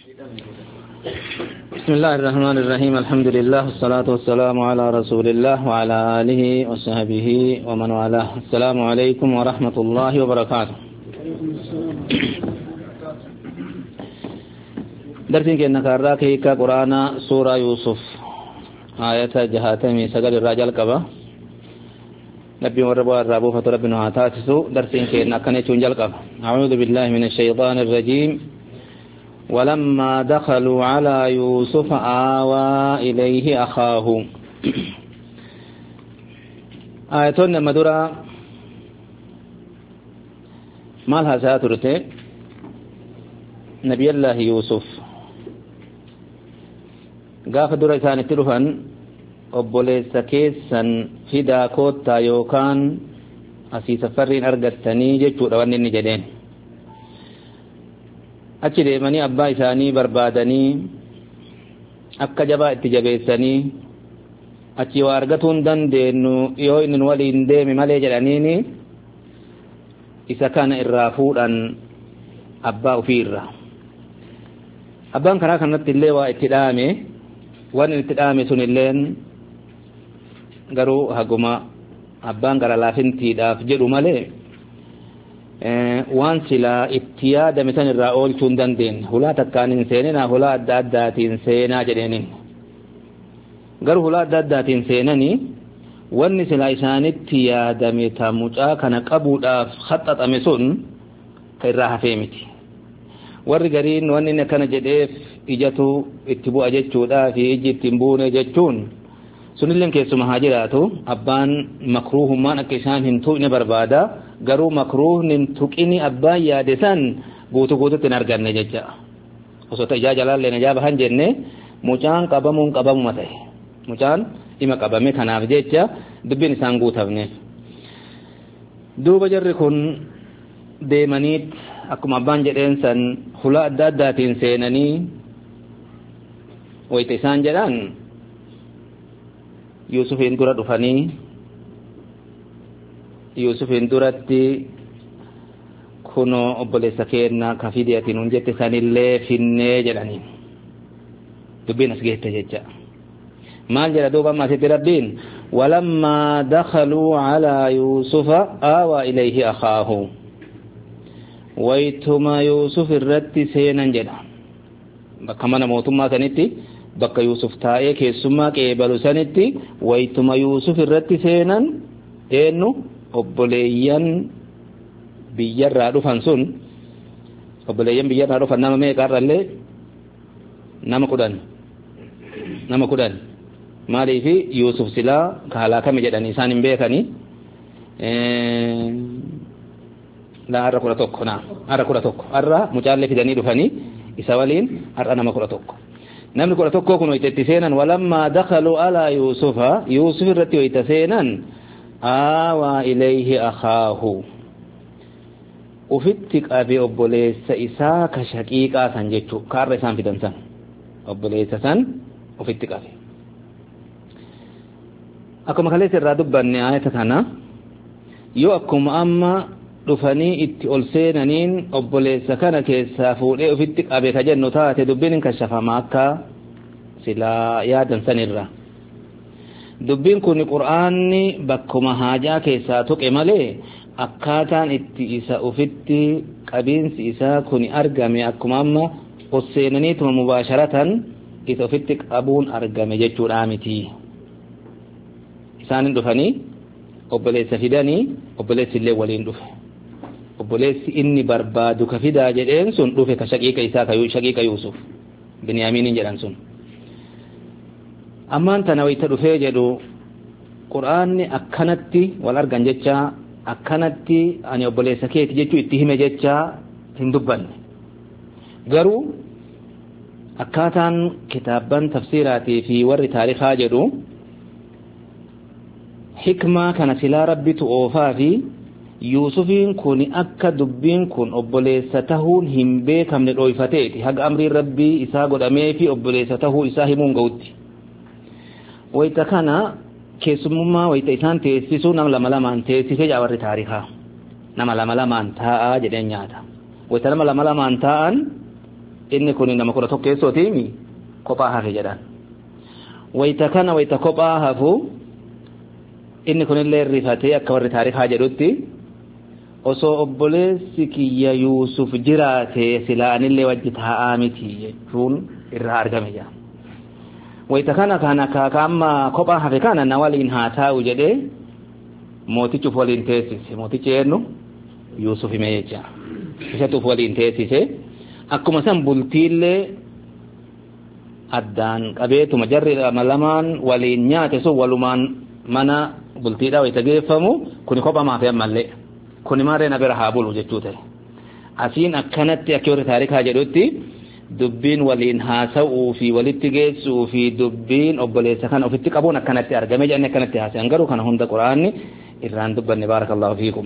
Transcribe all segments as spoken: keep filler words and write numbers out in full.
بسم الله الرحمن الرحيم الحمد لله والصلاة والسلام على رسول الله وعلى آله وصحبه ومن والاه. السلام عليكم ورحمة الله وبركاته. درسين كنا كراك هيكا قرآن سورة يوسف آية جهاتمي سجل الرجال كبا نبي وربوا الرابو فتربنا عتاتسو. درسين كنا كنا تنجل كبا. أعوذ بالله من الشيطان الرجيم. ولما دخلوا على يوسف آوى إليه أخاه. آياتون مدورة مالها ساترته نبي الله يوسف قاف دورة ثاني تلفن obboleessa keessan fidaa koottaa yookaan asii safarriin argattanii jechuudha wanni inni jedheen. achi deemanii abbaa isaanii barbaadanii akka jabaa itti jabeessanii achi waa argatuu hin dandeenyu yoo inni waliin deeme malee jedhaniini isa kana irraa fuudhan abbaa ofiirra. abbaan karaa kanatti illee waa itti dhaame waan itti dhaame sun illeen garuu haguma abbaan gara laafintiidhaaf jedhu malee waan silaa itti yaadame san irraa oolchuu hin dandeenye. hulaa takkaan hin seeninaa hulaa adda addaatiin seenaa jedheenin garuu hulaa adda addaatiin seenanii wanni silaa isaanitti yaadame ta mucaa kana qabuudhaaf haxaxame sun ka irraa hafee miti. warri gariin wanni inni akkana jedheef ijatu itti bu'a jechuudhaa fi iji itti hin buune jechuun sunilleen keessuma haa jiraatu. abbaan makruuhummaan akka isaan hin tuqne barbaada garuu makruuhni hin tuqini abbaan yaade san guutuu guututti hin arganne jecha. osoo ijaa jalaallee najaa bahan jenne mucaan qabamuun qabamuma ta'e mucaan dhima qabame kanaaf jecha dubbiin isaan guutafneef. duuba jarri kun deemaniit akkuma abbaan jedheen san hulaa adda addaatiin seenanii wayita isaan jedhan Yuusufiin dura dhufanii Yuusufiin duratti kunoo obboleessa keenna ka fidiyatiin hun jette sanillee finnee jedhanii dubbiin as geette jecha. maal jedha duuba amma asitti rabbiin walammaa dakhaluu calaa yuusufa aawaa ilayhi akhaahu. waytuma Yuusuf irratti seenan jedha bakka mana mootummaa sanitti bakka Yuusuf taa'ee keessummaa qeebalu sanitti waytuma Yuusuf irratti seenan eenyu obboleeyyan biyyarraa dhufan sun obboleeyyan biyyarraa dhufan nama meeqarrallee nama kudhan nama kudhan maaliifi Yuusuf silaa ka halaakame jedhanii isaan hin beekanii la har'a kudha tokko na har'a kudha tokko har'a mucaallee fidanii dhufanii isa waliin har'a nama kudha tokko. namni kudha tokko kun itti seenan walammaa dakhaluu alaa yuusufa yuusuf irratti wayita seenan aawaa ilayhi akhaahu ufitti qabe obboleessa isaa ka shaqiiqaa san jechuu kaarra isaan fidan san obboleessa san ufitti qabe. akkuma kaleessa irraa dubbanne ayata kana yoo akkuma amma dhufanii itti ol seenaniin obboleessa kana keessaa fuudhee ofitti qabe ka jennu taate dubbiin hin kashafama akka silaa yaadan sanirra. dubbiin kun qur'aanni bakkuma haajaa keessaa tuqe malee akkaataan itti isa ofitti qabiinsi isaa kun argame akkuma amma ol seenaniituma mubaasharatan isa ofitti qabuun argame jechuudha miti. isaanin dhufanii obboleessa fidanii obboleessi illee waliin dhufe. obboleessi inni barbaadu ka fidaa jedheen sun dhufe ka shaqiiqa isaa ka shaqiiqa Yuusuf Binyaamiinin jedhan sun. ammaan tana wayita dhufee jedhu qur'aanni akkanatti wal argan jecha akkanatti ani obboleessa keeti jechuu itti hime jecha hin dubbanne. garuu akkaataan kitaabban tafsiiraatii fi warri taarikaa jedhu hikmaa kana silaa rabbitu oofaa fi Yuusufiin kun akka dubbiin kun obboleessa tahuun hin beekamne dhoyfateeti haga amriin rabbii isaa godhamee fi obboleessa tahuu isaa himuun ga'utti. wayita kana keessummaa wayita isaan teessisuu nama lama lamaan teessisee jaa warri taarikaa nama lama lamaan taa'aa jedheen nyaata. wayita nama lama lamaan taa'an inni kun nama kudha tokkeessootimi kophaa hafe jedhan wayta kana wayta kophaa hafu inni kunillee rifatee akka warri taarikaa jedhutti osoo obboleessi kiyya Yuusuf jiraate silaa anillee wajji taa'aa miti jechuun irraa argame jaa wayta kana kana kaakaamma kophaa hafe kana na waliin haa taa'u jedhee mootichuuf waliin teessise mootichi eenyu Yuusuf hime jecha isatuuf waliin teessise akkuma san bultiillee addaan qabeetuma jarri lamaan waliin nyaate sun walumaan mana bultiidhaa wayta geeffamu kuni kophaa maafe ammallee kuni maaree na bira haa bulu jechuu ta'e asiin akkanatti akka warri taarikaa jedhutti dubbiin waliin haasa'uu fi walitti geessuu fi dubbiin obboleessa kana ofitti qabuun akkanatti argame jedhanii akkanatti haasa'an garuu kana hunda quraanni irraan dubbanne baarakallahu fiikum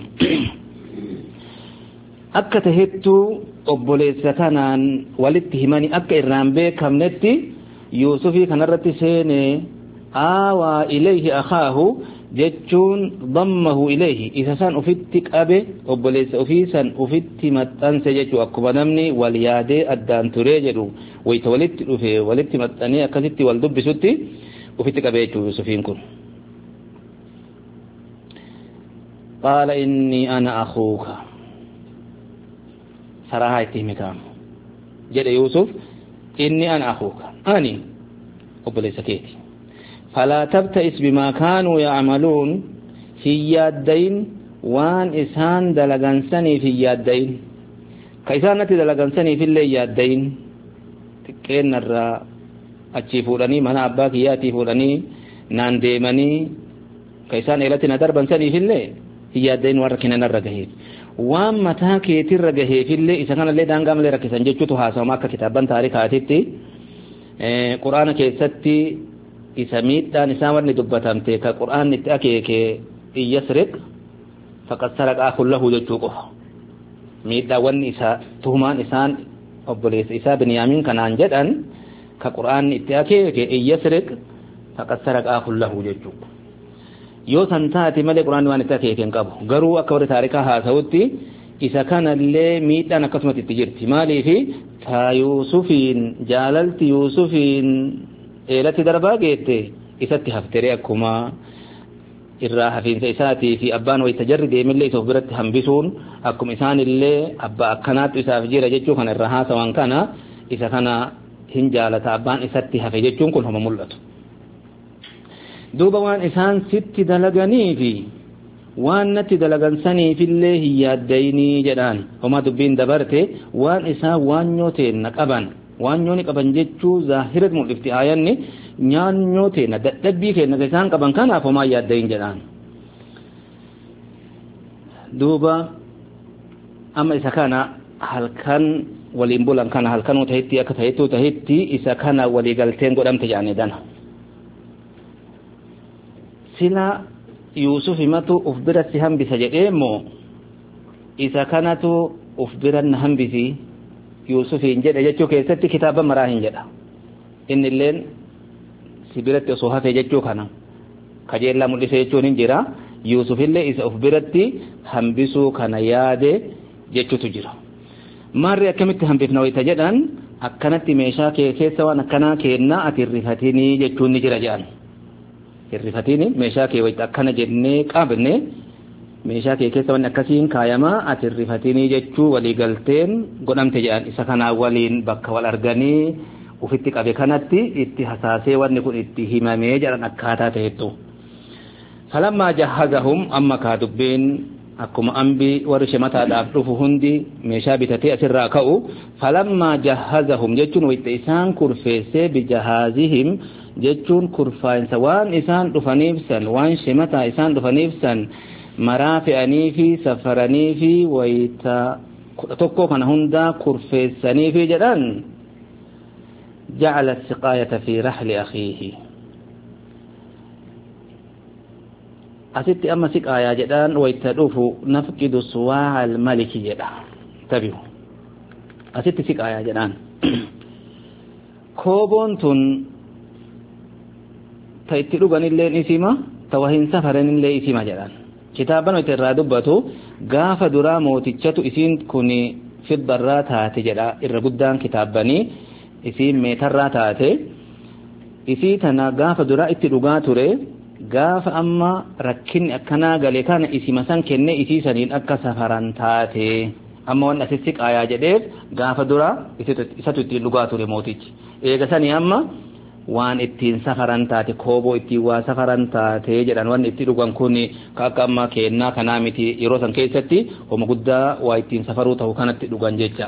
akka tahettu obboleessa kanaan walitti himanii akka irraan beekamnetti Yuusufii kanarratti seene aawaa ilayhi akhaahu jechuun dammahu ilayhi isa san ufitti qabe obboleessa ofii san ufitti maxxanse jechuu akkuma namni wal yaadee addaan turee jedhu wayta walitti dhufe walitti maxxanee akkasitti wal dubbisutti ufitti qabe jechuu Yuusufiin kun qaala inni ana akhuuka sarahaa itti himikaam jedhe Yuusuf inni ana akhuuka ani obboleessa keeti فلا تبتئس بما كانوا يعملون في يادين وان إسان دلغنسني في يادين كإسانة دلغنسني في اللي يادين تكين الرا أتشيفورني من أباك ياتي فورني نان ديمني كإسان إلتنا دربنسني في اللي في يادين وركنا نرغهيف وان متاكي ترغهي في اللي إسان اللي دانقام لركسان جيشتو هاسا وماك كتابا تاريخاتي قرآن كيستي isa miidhaan isaa wanni dubbatamte ka qur'aanni itti akeeke iyyasriq faqad saraqa kullahu jechuu qofa miidhaa wanni isa tuhumaan isaan obboleessa isaa Biniyaamin kanaan jedhan ka qur'aanni itti akeeke iyyasriq faqad saraqa kullahu jechuu yoo san taate malee qur'aanni waan itti akeeke hin qabu garuu akka warri taarikaa haasa'utti isa kanallee miidhaan akkasumatti itti jirti maaliifi taa Yuusufiin jaalalti Yuusufiin eelatti darbaa geette isatti haftere akkuma irraa hafiinsa isaatii fi abbaan wayta jarri deemillee isa of biratti hambisuun akkuma isaanillee abbaa akkanaattu isaaf jira jechuu kana irraa haasawan kana isa kana hin jaalata abbaan isatti hafe jechuun kun homa mul'atu duuba waan isaan sitti dalaganii fi waan natti dalagansaniifillee hin yaaddayinii jedhaan homa dubbiin dabarte waan isaan waanyoo teenna qaban waanyoo ni qaban jechuu zaahirat mul'ifti aayanni nyaanyoo teenna dadhabbii keenna isaan qaban kanaaf homaa yaaddayin jedhaan duuba amma isa kana halkan waliin bulan kana halkanuu tahitti akka tahittuu tahitti isa kana walii galteen godhamte jedhanii dana sila Yuusuf himatu uf biratti hambisa jedhee immoo isa kanatu uf biran hambisi Yuusufiin jedhe jechuu keessatti kitaaba maraa hin jedha inni illeen si biratti osoo hafe jechuu kana kajeellaa mul'ise jechuun hin jira Yuusufillee isa of biratti hambisuu kana yaade jechuutu jira maarri akkamitti hambifna wayta jedhan akkanatti meeshaa kee keessa waan akkanaa keennaa ati irrifatinii jechuun ni jira jedhan irrifatini meeshaa kee wayta akkana jennee qabne meeshaa kee keessa waan akkasiin kaayamaa ati irrifatinii jechuu walii galteen godhamte jedhan isa kanaa waliin bakka wal arganii ufitti qabe kanatti itti hasaasee wanni kun itti himamee jedhan akkaataa ta'ettu falammaa jahazahum amma kaa dubbiin akkuma ambi warri shemataadhaaf dhufu hundi meeshaa bitatee asirraa ka'u falammaa jahazahum jechuun wayta isaan kurfeessee bijahaazihim jechuun kurfaa'insa waan isaan dhufaniif san waan shemataa isaan dhufaniif san maraa fe'anii fi safaranii fi wayta kudha tokko kana hundaa kurfeessanii fi jedhan ja'ala siqaayata fi rahli akhiihi asitti amma siqaayaa jedhaan wayta dhufu nafqidu suwaa almaliki jedha tabi'u asitti siqaayaa jedhaan kooboon tun ta itti dhuganillee isima ta wahin safaranillee isima jedhaan kitaaban wayta irraa dubbatu gaafa duraa mootichatu isiin kun fidda irraa taate jedha irra guddaan kitaabanii isii meetarraa taate isii tana gaafa dura itti dhugaa ture gaafa amma rakkinni akkanaa gale kana isima san kenne isii saniin akka safaran taate amma waan asitti qaayaa jedheef gaafa dura isatu ittiin dhugaa ture mootichi eega sanii amma waan ittiin safaran taate kooboo ittiin waa safaran taate jedhan waan itti dhugan kun akka amma kennaa kanaa miti yeroo san keessatti homa guddaa waa ittiin safaruu ta'u kanatti dhugan jecha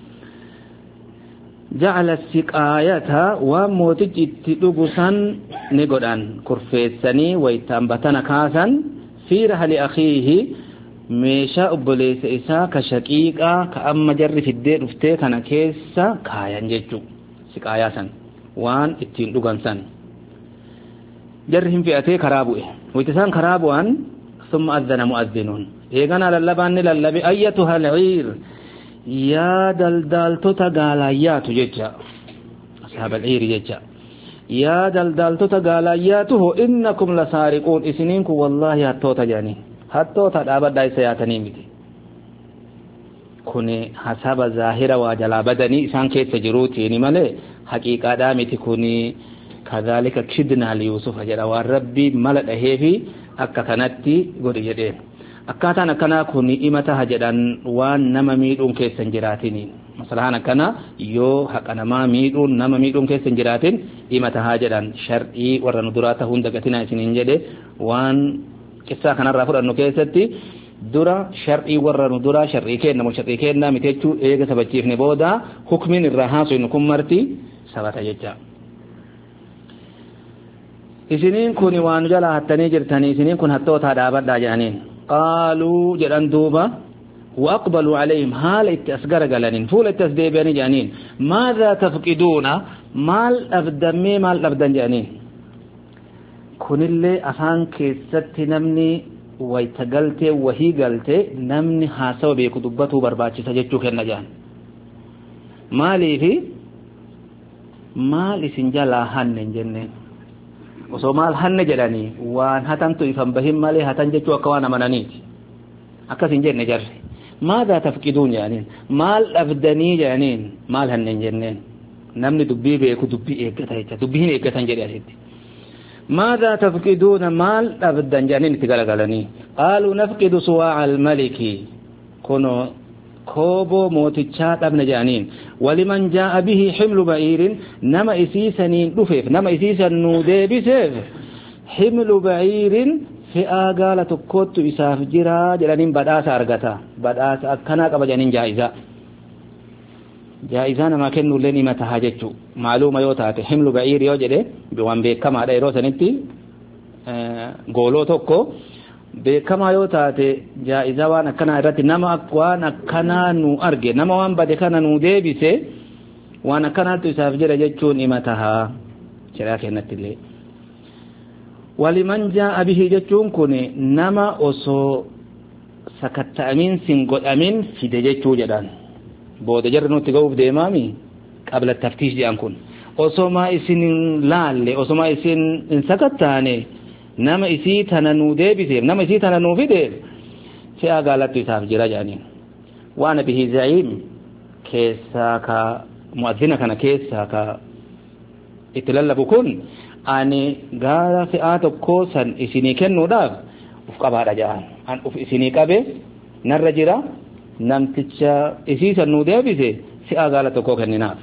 ja'ala siqaayata waan mootichi itti dhugu san ni godhan kurfeessanii waytaan batana kaasan fi rahli akhiihi meeshaa obboleessa isaa ka shaqiiqaa ka amma jarri fiddee dhuftee kana keessa kaayan jechuu siqaayaa san waan ittiin dhugan san jarri hin fe'atee karaa bu'e wayti isaan karaa bu'an summa adhana mu'adhinuun eegana lallabaan ni lallabe ayyatuha al'iir yaa daldaaltota gaalayyaatu jecha ashaab al'iir jecha yaa daldaaltota gaalayyaatu ho innakum lasaariquun isiniin kun wallaahi hattoota jedhanii hattoota dhaabadhaa isa yaatanii miti kuni hasaba zaahira waa jalaa badanii isaan keessa jiruutiini malee haqiiqaadhaa miti kuni kadhalika kidnaa liyuusufa jedha waan rabbii mala dhaheefi akka kanatti godhi jedheen akkaataan akkanaa kuni imataha jedhan waan nama miidhuun keessa hin jiraatiniin masalahaan akkana yoo haqa namaa miidhuun nama miidhuun keessa hin jiraatin imatahaa jedhan shar'ii warra nu duraa ta'uun dagatinaa isiniin jedhe waan qissaa kanarraa fudhannu keessatti dura shar'ii warra nu duraa shar'ii kennamu shar'ii kennaa miti jechuu eega sabachiifne booda hukmiin irraa haasofnu kun marti sabata jecha isiniin kun waan jalaa hattanii jirtanii isiniin kun hattootaa dhaabadhaa jedhaniin qaaluu jedhan duuba وأقبلوا عليهم حال اتسجر جلانين فول التسديباني جانين ماذا تفقدون مال أبدمي مال أبدن جانين كن اللي أفان كيست نمني ويتقلت وهي قلت نمني حاسو بيكتبته برباتي سجدتو كنا جان مالي في مال سنجلا هن جنين وسو مال هن جلاني وان هتن تيفن بهم مالي هتن جتو أكوانا منانيت أكسن جن جري ماذا تفقدون يعني مال أبدني يعني مال هن جنين نمني دبي بيكو دبي إيكتا دبي هن إيكتا جري أسيدي ماذا تفقدون مال أبدن جانين تقلقلني قالوا نفقد سواع الملك كونوا كوبو موتشات ابن جانين ولمن جاء به حمل بعير نما إسيسنين دفف نما إسيسا نودي بسيف حمل بعير في آقالة كوت إساف جرا جلانين بداس أرغتا بداس أكنا قبل جانين جائزة جائزة نما كنو لني متهاجتشو معلومة يوتاتي حمل بعير يوجده بوان بيكما دا يرو سنتي غولو توكو بيكما يوتاتي جائزة وانا كنا إراتي نما أكوانا كنا نو أرغي نما وان بدي كنا نو ديبسي وانا كنا تساف جرا جتشون إمتها شراكي نتلي ولمن جاء به جتشون كوني نما أسو سكت أمين سنقود أمين في دجتشو جدان بودا جرنو تقوف ديمامي قبل التفتيش دي أنكون osoma isin laalle osoma isin insakattaane nama isii tana nuu deebiseef nama isii tana nuu fideef si'a gaalattu isaaf jira jedhaniin waan bihi za'iim keessaa ka mu'adhina kana keessaa ka itti lallabu kun ani gaara si'aa tokkoo san isinii kennuudhaaf uf qabaadha jedhan an uf isinii qabe narra jira namticha isii san nuu deebise si'a gaala tokkoo kenninaaf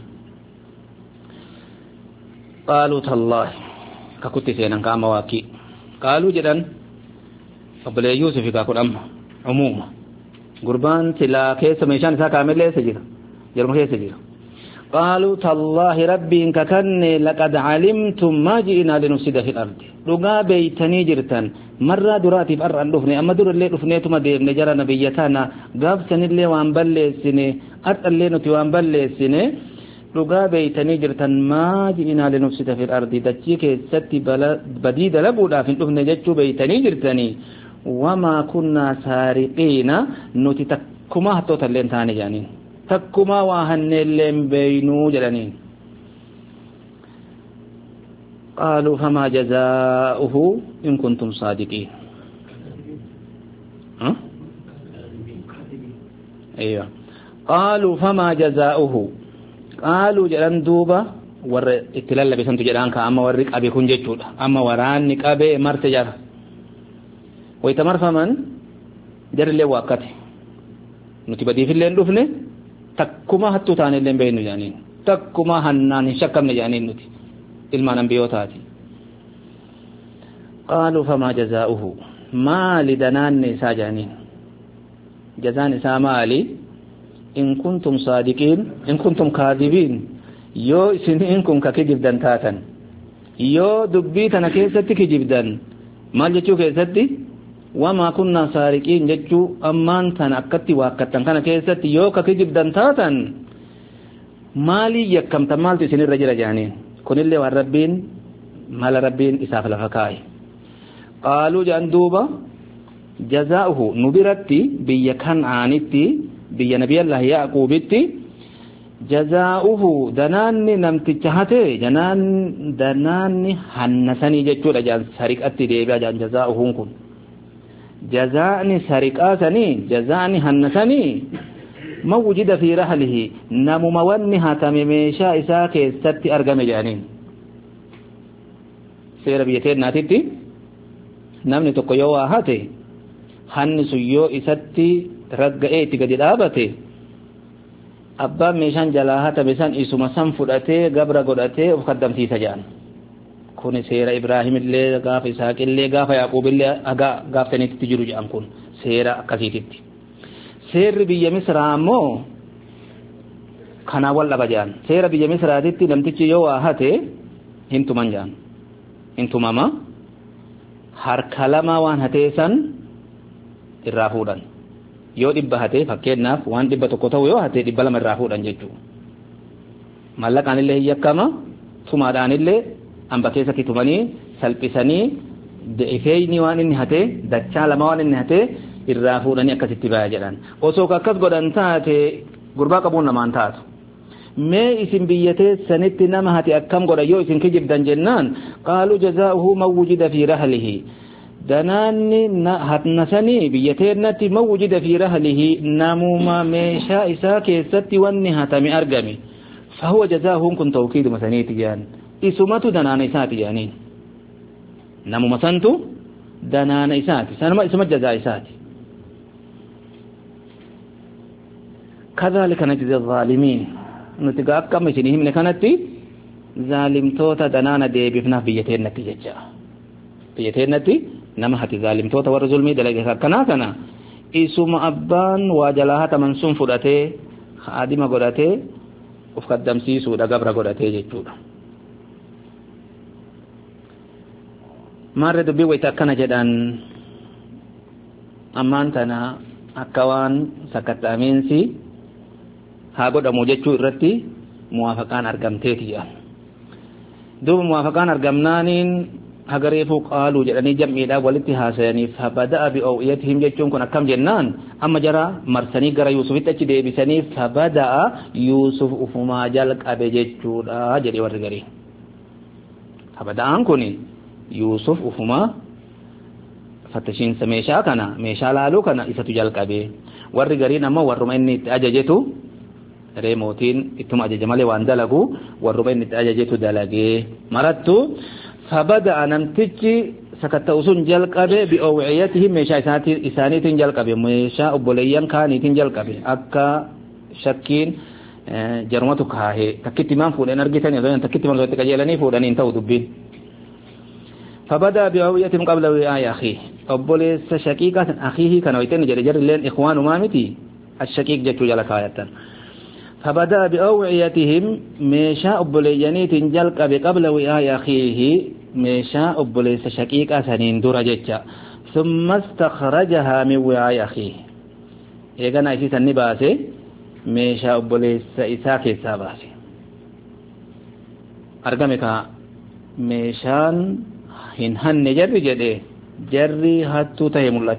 قالوا تالله ككتي سينان كاما واكي قالوا جدن قبل يوسف كاكون أم عموما قربان تلا كيس ميشان سا كامل ليس جيرا جرم كيس جيرا قالوا تالله ربي إنك كني لقد علمتم ما جئنا لنفسد في الأرض لغا بيتني جرتان مرة دراتي فأر أن دفني أما در اللي دفنيتم دير نجرى نبيتانا قاب سن اللي وان بلي السنة أرد اللي نتي وان بلي السنة dhugaa beeytanii jirtan maa ji'inaa linufsida fil ardi dachii keessatti badiida labuudhaaf hin dhufne jechuu beeytanii jirtanii wamaa kunnaa saariqiina nuti takkumaa hattoota illee taane jedhaniin takkumaa waa hanne illee hin beeynuu jedhaniin qaaluu famaa jazaa'uhu in kuntum saadiqiin aywa قالوا فما جزاؤه قالوا جلن دوبا ور اتلال بسنت جلان كأما ورق أبي كن جتشود أما ورانك أبي مرتجر ويتمر فمن جر اللي واقته نتبدي في اللين دفنه تكما حتو تاني اللين بينو جانين تكما هنان شكم جانين نتي ilmaan anbiyootaati qaaluu famaa jazaa'uhu maali danaanni isaa jaaniin jazaan isaa maali in kuntum saadiqiin in kuntum kaadibiin yoo isiniin kun ka kijibdan taatan yoo dubbii tana keessatti kijibdan maal jechuu keessatti wamaa kunnaa saariqiin jechuu ammaan tana akkatti waakkattan kana keessatti yoo ka kijibdan taatan maalii yakkamtan maaltu isinirra jira jaaniin kunillee waan rabbiin mala rabbiin isaaf lafa kaa'e qaaluu jaan duuba jazaa'uhu nu biratti biyya kan'aanitti biyya nabiyallah yaaquubitti jazaa'uhu danaanni namticha hate janaan danaanni hannasanii jechuudha jaan sariqatti deebi'a jaan jazaa'uhuun kun jazaa'ni sariqaasanii jazaa'ni hannasanii ما وجد في رحله نمو مونها تميميشا إسا كيست أرقم جانين سير بيتين ناتيتي نمني تقيوا هاتي هن سيو إساتي رقائيتي قد الآبتي أبا ميشان جلاها تبسان إسو مسان فرأتي قبر قدأتي وخدم تي سجان كوني سير إبراهيم اللي قاف إساك اللي قاف يعقوب اللي قاف تنيتي تجرو جان كون سير كسيتي seerri biyya misraa ammoo kanaa wal dhaba jaan seera biyya misraatitti namtichi yoo waa hate hintuman jaan hintumama harka lama waan hatee san irraa fuudhan yoo dhibba hatee fakkeenyaaf waan dhibba tokko ta'u yoo hatee dhibba lama irraa fuudhan jechuu mallaqaan illee hiyyakkama tumaadhaan illee hamba keessatti tumanii salphisanii de'ifeeyni waan inni hatee dachaa lama waan inni hatee irraa fuudhanii akkasitti baya jedhan osoo akkas godhan taate gurbaa qabuun namaan taatu mee isin biyyatee sanitti nama hati akkam godha yoo isin kijibdan jennaan qaaluu jazaa'uhu man wujida fi rahlihi danaanni hatnasanii biyyateennatti man wujida fi rahlihi namuma meeshaa isaa keessatti wanni hatame argame fahuwa jazaa'uhun kun tawkiiduma saniiti jaan isumatu danaana isaati jaaniin namuma santu danaana isaati sanuma isuma jazaa isaati كذلك نجزي الظالمين نتقى أكام سنهم لكانتي ظالم توتا دنانا دي بفنا بيتين نتيجة بيتين نتي نمحت ظالم توتا ورزلمي دلقى كنا كنا إسوم أبان واجلاها تمنسون فرأتي خادمة قرأتي وفقدم سيسو دا قبر قرأتي جيتودا مارد بي ويتاكنا جدان أمان تنا أكوان سكت أمينسي haa godhamu jechuu irratti muwaafaqaan argamteeti jedhan duuba muwaafaqaan argamnaaniin hagareefuu qaaluu jedhanii jam'iidhaan walitti haasayaniif fabada'a bi'aw'iyatihim jechuun kun akkam jennaan amma jara marsanii gara yuusufitti achi deebisanii fabada'a yuusuf ufumaa jalqabe jechuudha jedhee warri garii fabada'aan kun yuusuf ufumaa fattashiinsa meeshaa kana meeshaa laaluu kana isatu jalqabe warri gariin ammoo warruma inni itti ajajetu ree mootiin ittuma ajaja malee waan dalagu warruma inni itti ajajetu dalagee marattu fabada'a namtichi sakatta'u sun jalqabe bi'awwiyatihim meeshaa isaaniitiin jalqabe meeshaa obboleeyyan kaaniitiin jalqabe akka shakkiin jarumatu kaahee takkitti maan fuudhan argitan yoo takkitti maan walitti qajeelanii fuudhaniin ta'u dubbiin فبدأ بأويتهم قبل وعاء أخيه أبوليس شقيقة أخيه كانوا يتن جري جري لين إخوان مامتي الشقيق جتو جلك آية فبدأ بأوعيتهم ميشا أبولياني تنجلق قبل وعاء أخيه ميشا أبوليس شقيقة سنين دور جتشا ثم استخرجها من وعاء أخيه إيقنا إسيس النباسي ميشا أبوليس إساكي ساباسي أرقمك ميشان hin hanne jarri jedhe jarri hattuu ta'e mul'ate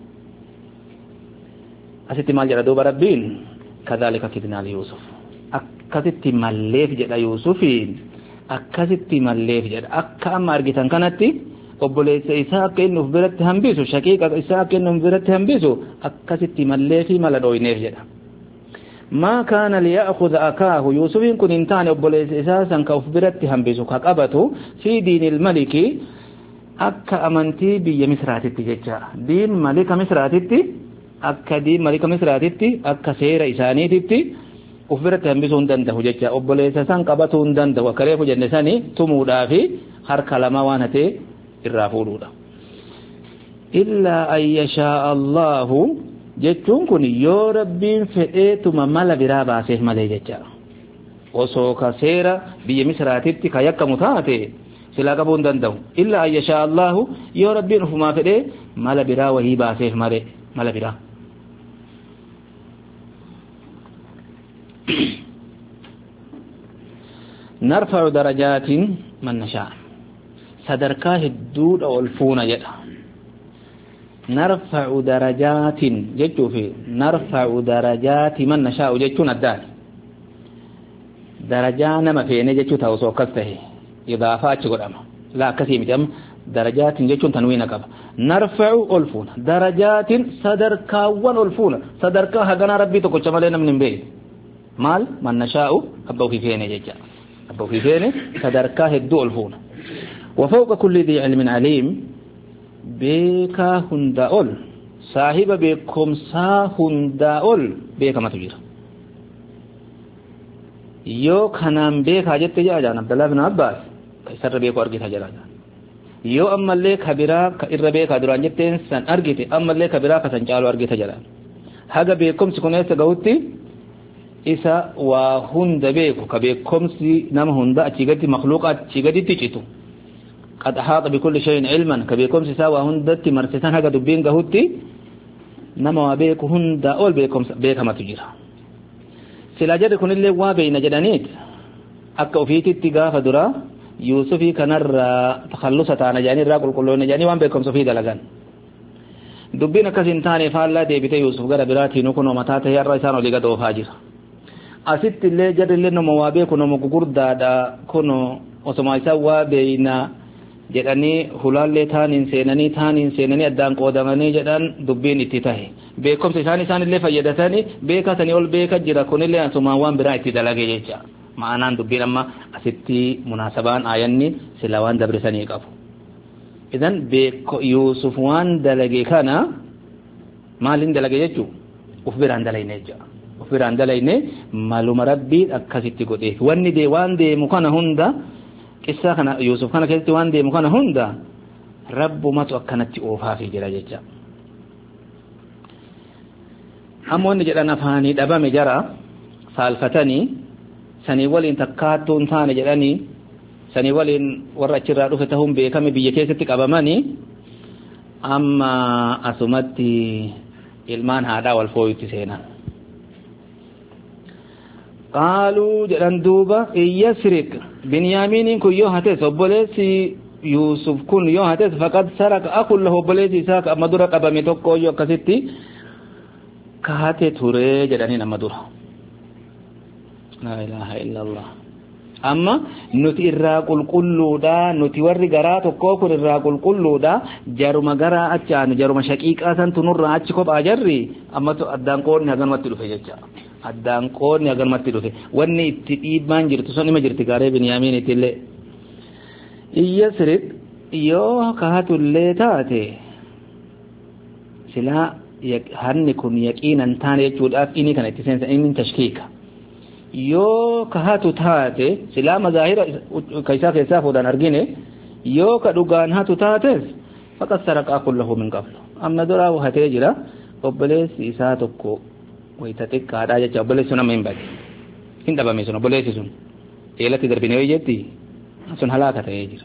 asitti maal jedha duuba rabbiin kadhalika kidnaa yuusuf akkasitti malleef jedha yuusufiin akkasitti malleef jedha akka amma argitan kanatti obboleessa isaa akka inni uf biratti hambisu shaqiiqa isaa akka inni uf biratti hambisu akkasitti malleefi mala dhooyneef jedha ما كان ليأخذ أكاه يوسف كن انتان أبوليس إساسا كأفبرت همبسو كقبته في دين الملك أكا أمنتي بي مصراتي ججا دين ملك مصراتي أكا دين ملك مصراتي أكا سير إسانيتي أفبرت همبسو دنده ججا أبوليس إساسا قبته دنده وكريف جنساني تمودا في هر كلمة وانتي الرافولودا إلا أن يشاء الله jechuun kun yoo rabbiin fedheetuma mala biraa baaseef malee jecha osoo ka seera biyya misraatitti ka yakkamu taate silaa qabuu hin danda'u illa an yashaa allahu yoo rabbiin ufumaa fedhee mala biraa wahii baaseef malee mala biraa narfa'u darajaatin man nashaa sadarkaa hedduudha ol fuuna jedha نرفع درجات جتو في نرفع درجات من نشاء جتو ندان درجان ما في نجتو توسو كسته إضافات قدام لا كثير جم درجات جتو تنوين قب نرفع ألفون درجات صدر كون ألفون صدر كه هجنا ربي تكو شمالنا من بيت مال من نشاء أبو في فين جتا أبو في فين صدر كه الدو ألفون وفوق كل ذي علم عليم beekaa hundaa ol saahiba beekumsaa hundaa ol beekamatu jira yoo kanaan beekaa jette jaajaan Abdallah bin Abbaas ka isarra beeku argita jiraata yoo ammallee kabiraa ka irra beekaa duraan jetteen san argite ammallee kabiraa ka san caalu argita jira haga beekumsi kun eessa gahutti isa waa hunda beeku ka beekumsi nama hunda achi gadi makhluuqa achi gaditti citu قد أحاط بكل شيء علما كبيكم سساوى هندت مرسسان هكا دبين قهوتي نما بيك هند أول بيكم بيك ما تجيرها سلا جد كن اللي وابين جدانيت أكا وفيتي اتقاف درا يوسفي كنر تخلصة عن جاني راقل كلون جاني وان بيكم سفيد لغان دبين كسنتاني فالا ديبت يوسف غير براتي نكون ومتاته يا الرئيسان ولغا دو فاجر أسيت اللي جد اللي نمو وابيك نمو قردا دا كنو وسما يسوى بين jedhanii hulaallee taaniin seenanii taaniin seenanii addaan qoodamanii jedhan dubbiin itti tahe beekumsa isaan isaan illee fayyadatanii beekaa sanii ol beeka jira kunillee asumaan waan biraa itti dalage jecha ma'anaan dubbiin amma asitti munaasabaan aayanni sila waan dabrisanii qabu idan beeko Yuusuf waan dalage kana maaliin dalage jechuu uf biraan dalayne jecha uf biraan dalayne maluma rabbii akkasitti godhe wanni dee waan deemu kana hunda qissa kana Yusuf kana keessatti waan deemu kana hunda rabbumatu akkanatti oofaa fi jira jecha ammoonni jedhan afaanii dhabame jara saalfatanii sanii waliin takkaattuun taane jedhanii sanii waliin warra achirraa dhufe tahuun beekame biyya keessatti qabamanii amma asumatti ilmaan haadhaa wal fooyutti seenan قالوا جران دوبا يسرق بنيامين كن يوهتس وبوليس يوسف كن يوهتس فقد سرق أخو له بوليس ساك مدرق أبامي توقو يو كستي كهاتي توري جرانين مدرق لا إله إلا الله أما نتي الراقل كلو دا نتي وري غرات وكوكو الراقل كلو دا جارو مغرا أچان جارو مشاكيك آسان تنور راچكوب أجري أما تو أدان قول نهغان واتلو فيجا addaan qoonni agarmatti dhufe wanni itti dhiibbaan jirtu sun ima jirti gaaree Biniyaamin ittillee iyyasriq yoo kahatullee taate silaa hanni kun yaqiinan taane jechuudhaaf inni kana itti seensa inni tashkiika yoo kahatu taate silaa mazaahira kaysaa keessaa fuudhaan argine yoo ka dhugaan hatu taates faqad saraqaa kullahu min qablu amma duraa hatee jira obboleessi isaa tokko wayita xiqqaadhaa jecha obboleessi sun amma hin bade hin dhabame sun obboleessi sun eelatti darbine yoo jetti sun halaaka ta'ee jira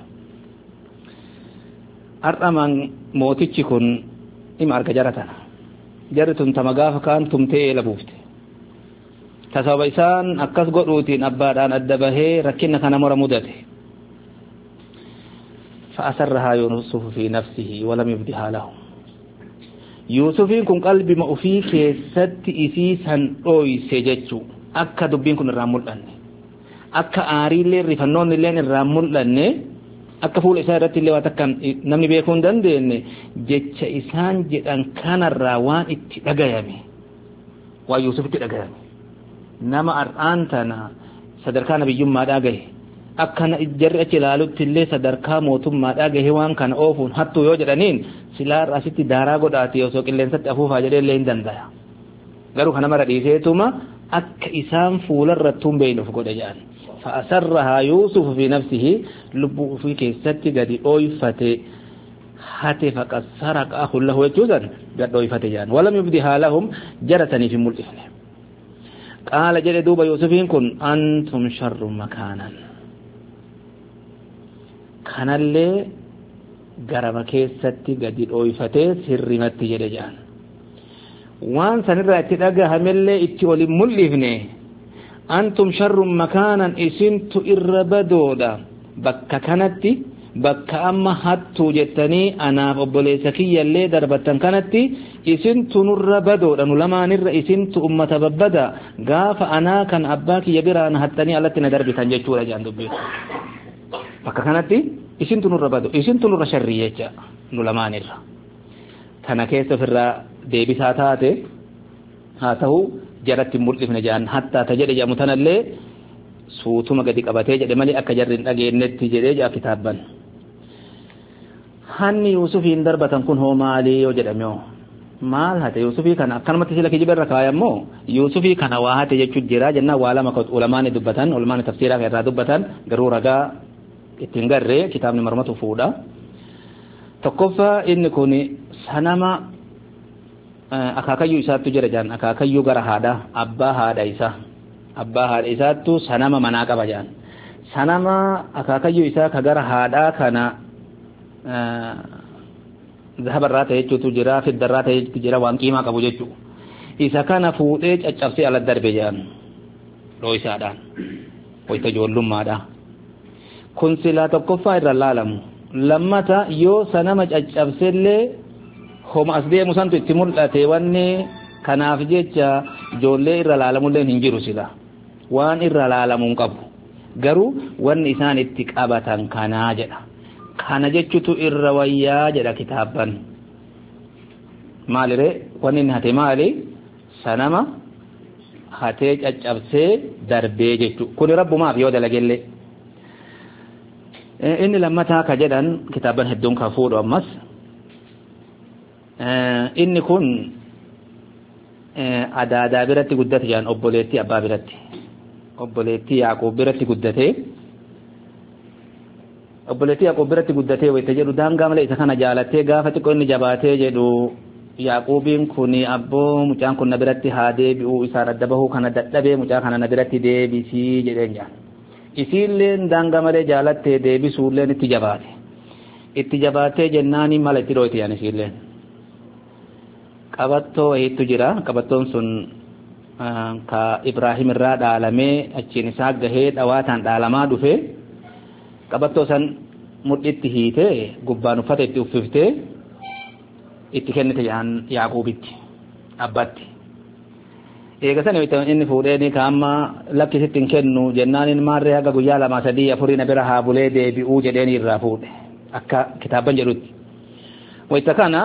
har'amaan mootichi kun ima arga jara tana jarri tun tama gaafa kaan tumtee eela buufte tasawaba isaan akkas godhuutiin abbaadhaan adda bahee rakkina kana mora mudate فأسرها يوسف في نفسه ولم يبدها له يوسف كن قلبي ما أفيك ست إسيسا أوي سجدتو أكا دبين كن الرامل لني أكا آري اللي رفنون اللي الرامل لني أكا فول إسارة اللي واتكا نمني بيكون دندين جتش إسان جدان كان الراوان اتدقيامي ويوسف اتدقيامي nama ar'aantana sadarkaa nabiyyummaadhaa gahe akkana jarri achi ilaalutti illee sadarkaa mootummaadhaa gahe waan kana oofuun hattuu yoo jedhaniin silaa asitti daaraa godhaati osoo qilleensatti afuufaa jedhee illee hin dandaya garuu kana mara dhiiseetuma akka isaan fuularrattuun beeynuuf godhe jedhan fa'asarrahaa yuusufu fi nafsihi lubbuu ofii keessatti gadi dhooyfate hate faqad saraqa akhun lahu jechuusan gad dhooyfate jedhan walam yubdihaa lahum jarataniif hin mul'ifne qaala jedhe duuba yuusufiin kun antum sharrun makaanan kanallee garama keessatti gadi dhooyfatee sirrimatti jedhe jedhan waan sanirraa itti dhagahamellee itti ol hin mul'ifne antum sharrun makaanan isintu irra badoodha bakka kanatti bakka amma hattuu jettanii anaaf obboleessa kiyyallee darbattan kanatti isintu nurra badoodha nu lamaanirra isintu ummata babbada gaafa anaa kan abbaa kiyya biraan hattanii alatti na darbitan jechuudha jedhan dubbii bakka kanatti isintu nurra bado isintu nurra sharrii jecha nu lamaanirra kana keessa ofirraa deebisaa taate haa ta'u jaratti mul'ifne jedhan hattaa ta jedhe jedhamu tanallee suutuma gadi qabatee jedhe malee akka jarri hin dhageennetti jedhee jedha kitaabban hanni yuusufiin darbatan kun hoo maalii yoo jedhame maal hate yuusufii kana akkanumatti sila kijiba irra kaayammoo yuusufii kana waa hate jechuun jira jennaan waa lama ulamaani dubbatan ulamaani tafsiiraa irraa dubbatan garuu ragaa ittiin garree kitaabni marmatu fuudha tokkoffaa inni kun sanama akaakayyuu isaattu jira jaan akaakayyuu gara haadha abbaa haadha isaa abbaa haadha isaattu sanama manaa qaba jaan sanama akaakayyuu isaa ka gara haadhaa kana zahabarraa ta'e jechuutu jira fiddarraa ta'e jira waan qiimaa qabu jechuu isa kana fuudhee caccabsee ala darbe jaan dhooysaadhaan wayita ijoollummaadha kun silaa tokkoffaa irra laalamu lammata yoo sanama caccabsellee homa as deemu santu itti mul'ate wanni kanaaf jecha ijoollee irra laalamullee hin jiru sila waan irra laalamuun qabu garuu wanni isaan itti qabatan kanaa jedha kana jechutu irra wayyaa jedha kitaabban maalire wanni inni hate maali sanama hatee caccabsee darbee jechu kun rabbumaaf yoo dalagellee inni lammataa ka jedhan kitaabban hedduun ka fuudhu ammas inni kun adaadaa biratti guddate jedhan obboleettii abbaa biratti obboleettii Yaaqoob biratti guddate obboleettii Yaaqoob biratti guddatee wayita jedhu daangaa malee isa kana jaalattee gaafa xiqqoo inni jabaatee jedhu Yaaqoobiin kun abboo mucaan kun na biratti haa deebi'u isaan adda bahuu kana dadhabee mucaa kana na biratti deebisii jedheen jaan isiilleen daangaa malee jaalattee deebisuulleen itti jabaate itti jabaatee jennaanii mala itti dhooyte yaan isiilleen qabattoo wayiitu jira qabattoon sun ka Ibraahim irraa dhaalamee achiin isaa gahee dhawaataan dhaalamaa dhufe qabattoo san mudhitti hiitee gubbaan uffata itti uffiftee itti kennite Yaaqoobitti abbaatti eega sana inni fuudhee ni kaamma lakkisitti hin kennu jennaanin maarree haga guyyaa lama sadii afurii na bira haa bulee deebi'uu jedheen irraa fuudhe akka kitaabban jedhutti wayita kana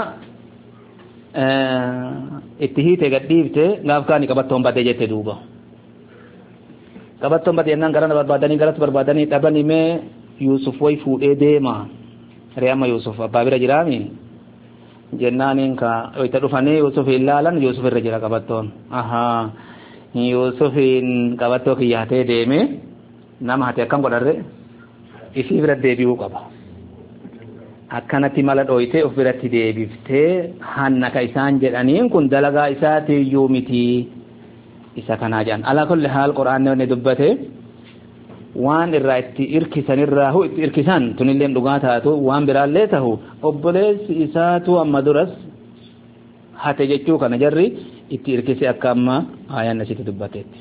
itti hiite gadhiifte gaaf kaani qabattoon badee jette duuba qabattoon badee jennaan garana barbaadanii garatti barbaadanii dhabanii mee Yuusuf way fuudhee deema re'ama Yuusuf abbaa bira jiraami jennaaniin ka wayita dhufanii Yuusuf ilaalan Yuusuf irra jira qabattoon ahaa Yuusufin qabattoo kiyyaatee deeme nama hate akkam godharre isii bira deebi'uu qaba akkanatti mala dhooytee of biratti deebiftee hanna ka isaan jedhaniin kun dalagaa isaatiiyyuu miti isa kanaa jedhan alaa kulli haal quraanni wanni dubbate waan irraa itti irkisan irraa hu itti irkisan tunilleen dhugaa taatu waan biraallee tahu obboleessi isaatu amma duras hate jechuu kana jarri itti irkise akka amma aayaan asitti dubbateetti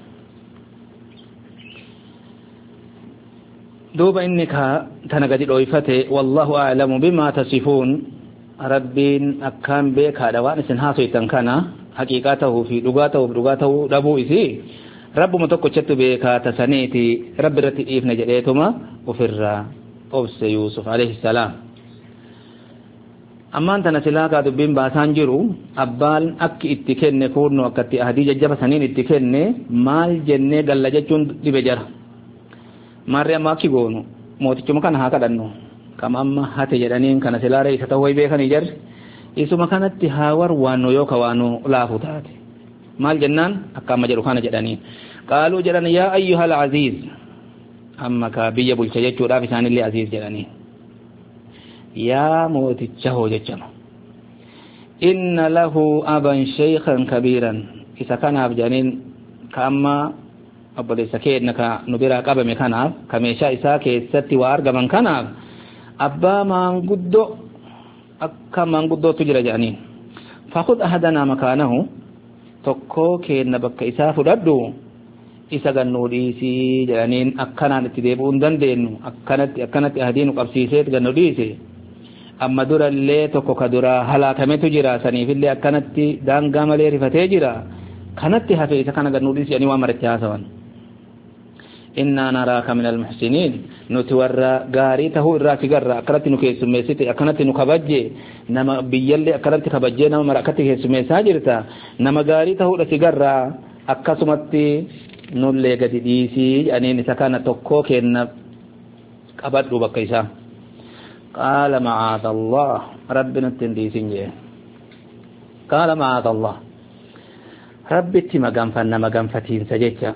دوبا إنك تنقدي الويفته والله أعلم بما تصفون ربين أكام بك هذا وان سنهاسو يتنكنا حقيقته في لغاته بلغاته ربو إسي رب متوكو شتو بك تسنيتي رب رتي إفن جريتما وفر أوس يوسف عليه السلام أما أنت نسلاك دبين باسان جرو أبال أك اتكن كورنو أكتي أهدي ججب سنين اتكن مال جنة قل جتون دي بجر ماري أما كي قونو موتي كما كان هكذا أنه كم أما هاتي جرانين كان سلاري ستوي بيخان يجر إسو مكانت تهاور وانو يوك وانو لا فتاتي مال جنان أكام جرو خان جرانين قالوا جران يا أيها العزيز أما كابية بلشجة رافي سان اللي عزيز جرانين يا موتي تشهو جتشما إن له أبا شيخا كبيرا إذا كان أبجانين كأما أبو ليس كيدنك نبيرا قبا مكاناب كميشا إسا كيستي وارغا من كاناب أبا من قدو أكا من قدو تجرى جانين فخذ أحدنا مكانه تقو كيدن بك إسا فردو إسا غنو ديسي جانين أكنا نتديبون دندين أكنت أكنت أهدين قبسيسيت غنو ديسي amma durallee tokko ka dura halakametu jira saniif illee akkanatti daangaa malee rifatee jira kanatti hafe isa kana gannuudhis jedhanii waan maratti haasawan innaa naraaka min almuhsiniin nuti warra gaarii tahuu irraa si garra akkanatti nu keessummeessite akkanatti nu kabajje nama biyyallee akkanatti kabajjee nama mara akkatti keessummeessaa jirta nama gaarii tahuudha si garra akkasumatti nullee gadi dhiisii jedhaniin isa kana tokkoo kenna qabadhu bakka isaa قال معاذ الله ربنا التنديسين قال معاذ الله ربتي مغنفنا مغنفتين سجيتشا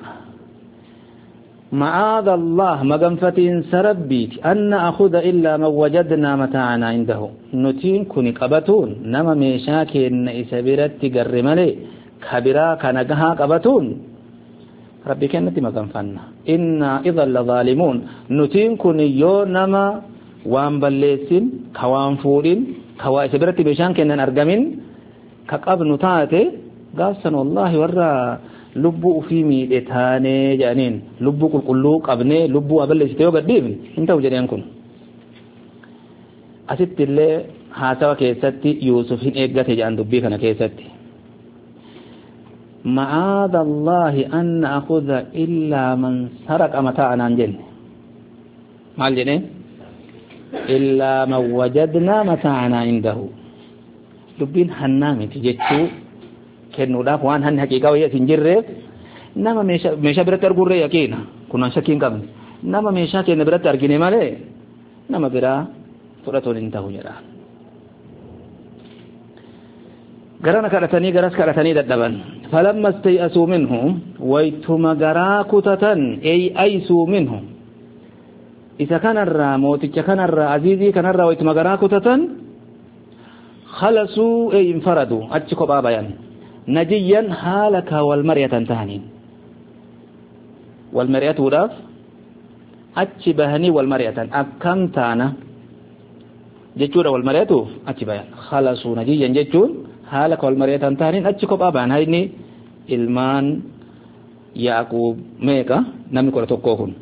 معاذ الله مغنفتين سربيت أن أخذ إلا من وجدنا متاعنا عنده نتين كوني قبتون نما ميشاكي إن إسابيرت تقرمالي كبرا كنقها قبتون ربي كانت مغنفنا إنا إذا لظالمون نتين كوني يو نما waan balleessin ka waan fuudhin ka waa isa biratti bishaan kennan argamin ka qabnu taate gaafsan wallahi warra lubbuu ufii miidhe taanee jedhaniin lubbuu qulqulluu qabnee lubbuu aballeessite yoo gadhiifne hin ta'u jedheen kun asitti illee haasawa keessatti Yuusuf hin eeggate jedhan dubbii kana keessatti معاذ الله أن نأخذ إلا من سرق متاعنا جن ما الجنين إلا من وجدنا متاعنا عنده دبين حنامي تجتشو كنو داف وان هن حقيقة وهي سنجرف نما ميشا ميشا برات أرغور يكينا كنا شاكين قبل نما ميشا كن برات أرغيني مالي نما برا فرطون انتهو جرا غرانا كارتاني غراس كارتاني ددبان فلما استيأسوا منه ويتما غراكتة أي أيسوا منه إذا كان الرا موتك كان الرا عزيزي كان الرا ويتما غراكتة خلصوا أي انفردوا أتشكوا بابيان نجيا حالك والمرية تنتهنين والمرية وداف أتشبهني والمرية أكمتانا جتشورا والمرية أتشبهن خلصوا نجيا جتشون حالك والمرية تنتهنين أتشكوا بابيان هايني ilmaan Yaaqub meeqa namni kudha tokkoo kun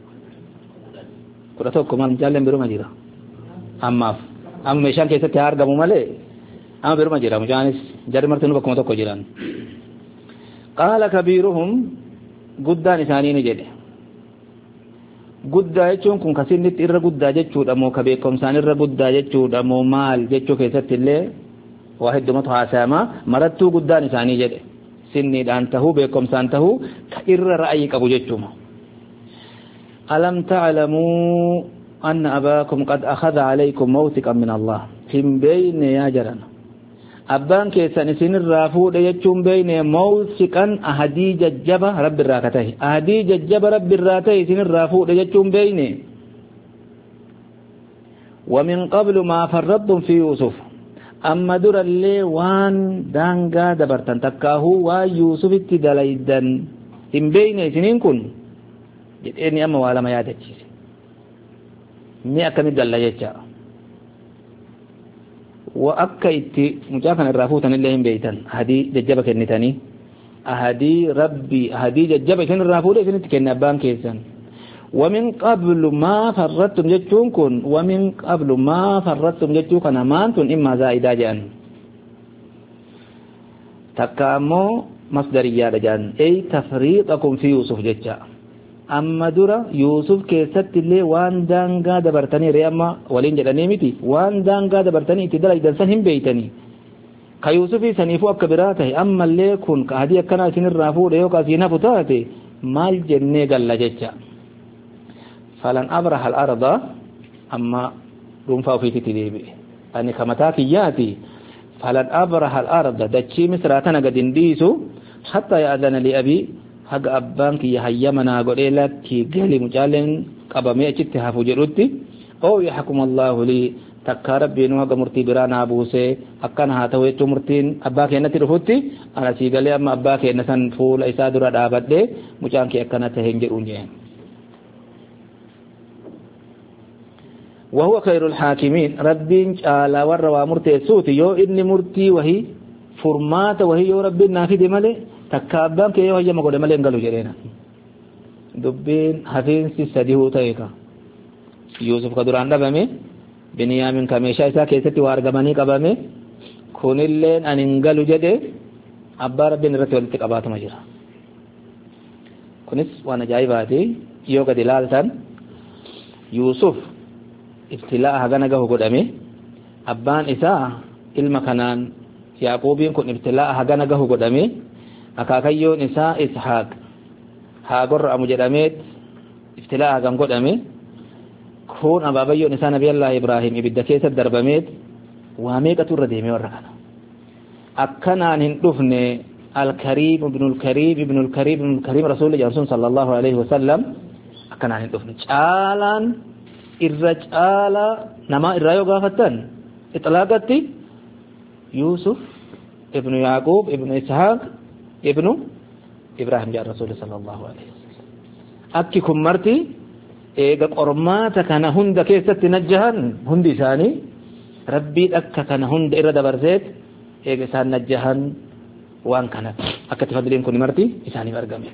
kudha tokko maal jaalleen biruma jira ammaaf amma meeshaan keessatti haa argamu malee amma biruma jira mucaanis jarri martinuu bakkuma tokko jiran qaala kabiiruhum guddaan isaanii ni jedhe guddaa jechuun kun kasinnitti irra guddaa jechuudha moo ka beekumsaan irra guddaa jechuudha moo maal jechuu keessatti illee waa heddumatu haasa'ama marattuu guddaan isaanii jedhe سنيدان تهو بكم سانتهو كإر رأيك أبو جتوما ألم تعلموا أن أباكم قد أخذ عليكم موثقا من الله هم بين يا جرنا أبان كيسان سن الرافود يجتم بين موثقا أهدي ججبة رب الراكته أهدي ججبة رب الراكته سن الرافود يجتم بين ومن قبل ما فرطتم في يوسف أما در اللي وان دانغا دبرتن تكاهو ويوسف اتدليدن إن بين سنين كن جدئني أما والا ما يادتشيس مي أكمل دل يجا وأكا اتي مجاكنا الرافوتن اللي هم بيتن هدي ججبك النتاني أهدي ربي أهدي ججبك الرافوتن سنين تكن أبان كيسان ومن قبل ما فرطتم جتون كن ومن قبل ما فرطتم جتون كن أمانتم إما زائدة جان تكامو مصدرية جان أي تفريطكم في يوسف جتا amma dura Yuusuf keessatti illee waan daangaa dabartanii ree amma waliin jedhanii miti waan daangaa dabartanii itti dalagdan san hin beeytanii ka Yuusufii saniifuu akka biraa ta'e ammallee kun ka hadii akkanaa isinirraa fuudhe yookaan isin hafu taate maal jennee galla jecha falan abraha al-arda amma dhuunfaa ofiititti deebi'e ani kamataa kiyyaati falan abraha al-arda dachii misraa tana gad hin dhiisu hatta ya'adana li abii haga abbaan kiyya hayyamanaa godhee lakki gali mucaaleen qabamee achitti hafu jedhutti oo yaxkuma allaahu lii takkaa rabbiin haga murtii biraa naa buusee akkana haa ta'u jechuu murtiin abbaa keenyatti dhufutti ana sii galee amma abbaa keenya san fuula isaa dura dhaabadhee mucaan kee akkana ta'e hin jedhuun jeen وهو خير الحاكمين ربين على ور ومرتي سوت يو إني مرتي وهي فرمات وهي يو ربين نافذ ملئ تكابان كي يوهي مقود ملين قالوا جرينا دبين حفين سيسديه تايكا يوسف قدران دبامي بنيامين كميشا إسا كيستي وارغماني قبامي كون اللين أن انقلوا جده أبا ربين رتي والتك أبات مجرى كونس وانا جايباتي يوكا دلالتان يوسف ابتلاء هغانقه قدامي أبان إسا ilma kanaan yaaquubiin kun ibtilaa haganahu godhame akaakayyoon isaa ishaaq haa gorra'amu jedhameet ibtilaa hagam godhame kun abaabayyoon isaa nabiyallah ibraahim ibidda keessa darbameet waa meeqatu irra deeme warra kana akkanaan hin dhufne الكريم ابن الكريم ابن الكريم ابن الكريم رسول الله صلى الله عليه وسلم akkanaan hin dhufne caalaan irra caala nama irraa yoo gaafatan itlaaqatti يوسف ابن يعقوب ابن إسحاق ابن إبراهيم جاء الرسول صلى الله عليه وسلم أكي كمرتي إيقا قرماتا كان هند كيست نجهن هند ثاني ربي أكا كان هند إرادة برزيت إيقا سان نجهن وان كانت أكا تفضلين كوني مرتي إساني مرقامي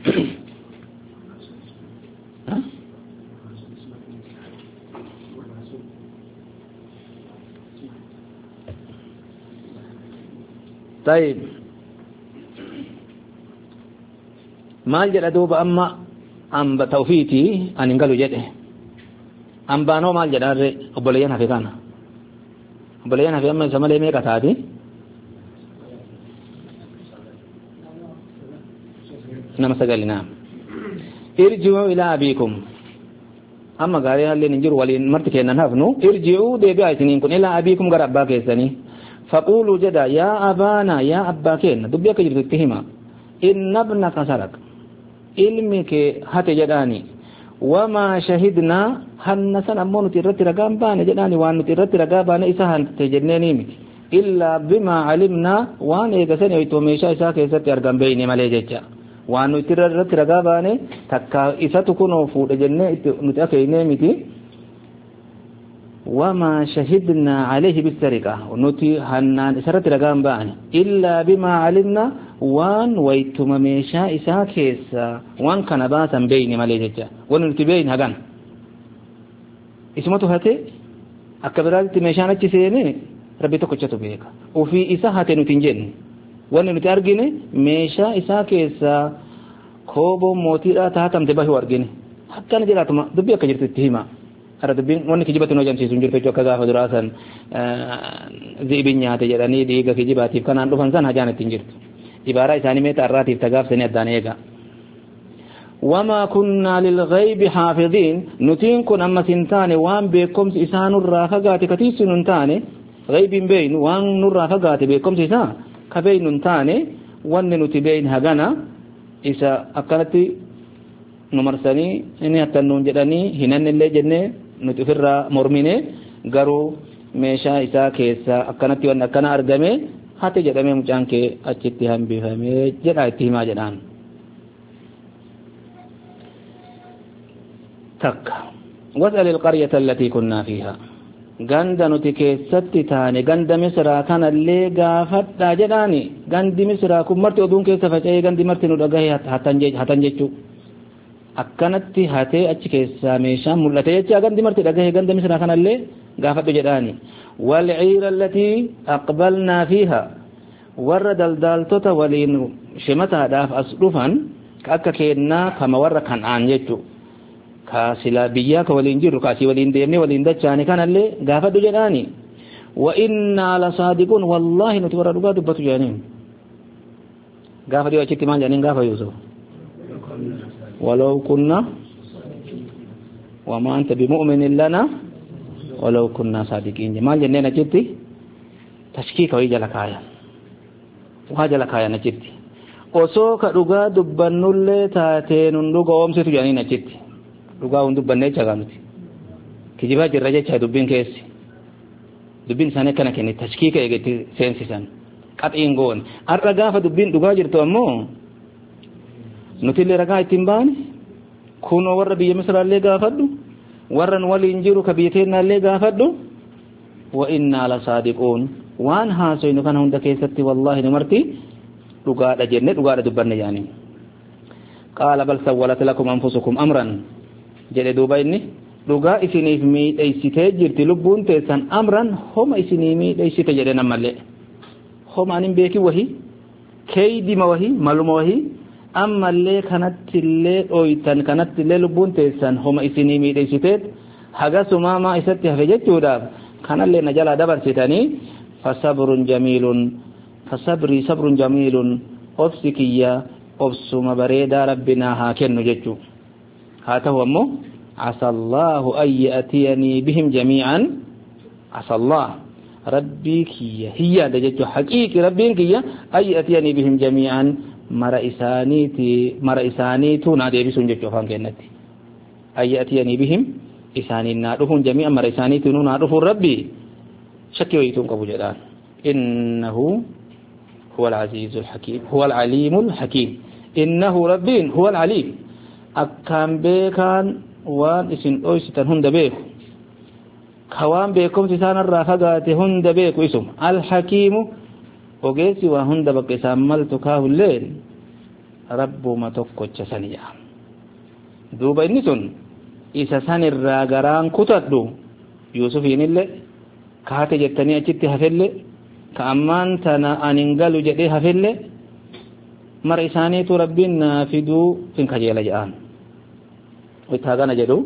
طيب مال جل دوبا أما أم بتوفيتي أن ينقلوا جده أم بانو مال جل أرى أبوليان في كنا أبوليان في أما زملي ميكا تادي نعم سجلنا ارجعوا إلى أبيكم أما قارئ اللي نجر ولين مرتكي ننهفنو ارجعوا ديبا سنين كن إلى أبيكم قرأ باكي سني فقولوا جدا يا أبانا يا أباكين دبيك جرت التهمة إن ابنك سرق علمك هات جداني وما شهدنا هنسان أمون ترت رقام بان جداني وان ترت رقابان إساهن تجنيني إلا بما علمنا وان إيقسان يتوميشا إساك إسات يرقام بيني ماليجيجا وان ترت رقابان تكا إساتكونو فوت جنة نتأكيني متي وما شهدنا عليه بالسرقة ونتي هنان سرت رقام بان إلا بما علمنا وان ويتم ميشا إسا كيسا وان كان باسا بيني ماليجا وان نتبين هغان اسمته هاتي أكبرات ميشانا تسيني ربي تكوشتو بيكا وفي إسا هاتي نتنجين وان نتارجيني ميشا إسا كيسا كوبو موتيرا تهاتم تباهي وارجيني حتى نجراتما دبيا كجرت التهيما ada debin wonni kijibatu no jam si sunjur pejo kaga fadurasan zibin nyaate jedani diga kijibatif kanan dufan san hajana tinjirtu ibara isani meta arratif tagaf sene adanega wama kunna lil ghaib hafizin nutin kun amma sintane wan bekom isanu rafagati katisunun tane ghaibin bain wan nur rafagati bekom isa kabainun tane wanne nutibain hagana isa akanati numarsani ini atannun jedani hinanille jenne nuti firra mormine garu meesha isa keessa akkanatti wan akkana argame hate jedhame mucaan kee achitti hambifame jedha itti himaa jedhaan takka was'al alqaryata allati kunna fiha ganda nuti keessatti taane ganda misraa kanallee gaafadhaa jedhaani gandi misraa kun marti oduun keessa faca'ee gandi marti nu dhagahe hatan jechuu akkanatti hatee achi keessaa meeshaan mul'ate jecha gandi marti dhagahe ganda misraa kanallee gaafadhu jedhaani walciira allatii aqbalnaa fiiha warra daldaaltota waliin shimataadhaaf as dhufan akka keennaa kama warra kan'aan jechu كاسلا بياك ولينجر كاسي ولين ديمني ولين دچاني كان اللي غافدو جداني وإنا لصادقون والله نتورا دغا دبتو جانين غافدو اچتي مان جانين غافا يوسف ولو كنا وما أنت بمؤمن لنا ولو كنا صادقين ما جننا جتي تشكيك ويجا لكايا وهاجا لكايا نجتي osoo ka dhugaa dubbannullee taatee nun dhuga oomsitu jedhanii achitti dhugaa hun dubbanne jecha ganuti kijibaa jirra jecha dubbiin keessi dubbiin isaanii akkana kenne tashkiika eegetti seensisan qaxiin goon har'a gaafa dubbiin dhugaa jirtu ammoo nutillee ragaa ittiin baane kunoo warra biyya misraallee gaafadhu warra nu waliin jiru ka biyya teennaallee gaafadhu wa innaa la saadiquun waan haasoynu kana hunda keessatti wallaahi numarti dhugaadha jenne dhugaadha dubbanne yaani qaala bal sawwalat lakum anfusukum amran jedhe duuba inni dhugaa isiniif miidheessitee jirti lubbuun teessan amran homa isinii miidheessite jedhe nammallee homa anin beeki wahi keeydima wahi maluma wahi ammallee kanattillee dhoytan kanattillee lubbuun teessan homa isinii miidheessiteet hagasumaamaa isatti hafe jechuudhaaf kanallee na jalaa dabarsitanii fasabrun jamiilun فصبري صبر جميل أفسكيا أفسم بريدا ربنا هاكن ججو هاته أمو عسى الله أن يأتيني بهم جميعا عسى الله ربي كيا هي دججو حقيقي ربي كيا أن يأتيني بهم جميعا مرئسانيتي مرئسانيتو نادي بسون ججو فان كنتي أن يأتيني بهم إساني نادفون جميعا مرئسانيتو نادفون ربي شكي ويتون قبو جدان إنه هو العزيز الحكيم هو العليم الحكيم إنه ربين هو العليم أكام بيكان وان اسن أويستان هند بيكو كوان بيكم تسان الرافقات هند بيكو اسم الحكيم وقيسي وهند بقسام ملتكاه الليل رب ما تقوش سنيا دوبا إنسون إسا سن الراغران كتدو يوسفين اللي كهاتي جتني أجت هفل كأمان تنا أننقلوا جدي هفل مر إسانيت ربنا فدو فين كجيل جان ويتهاغانا جدو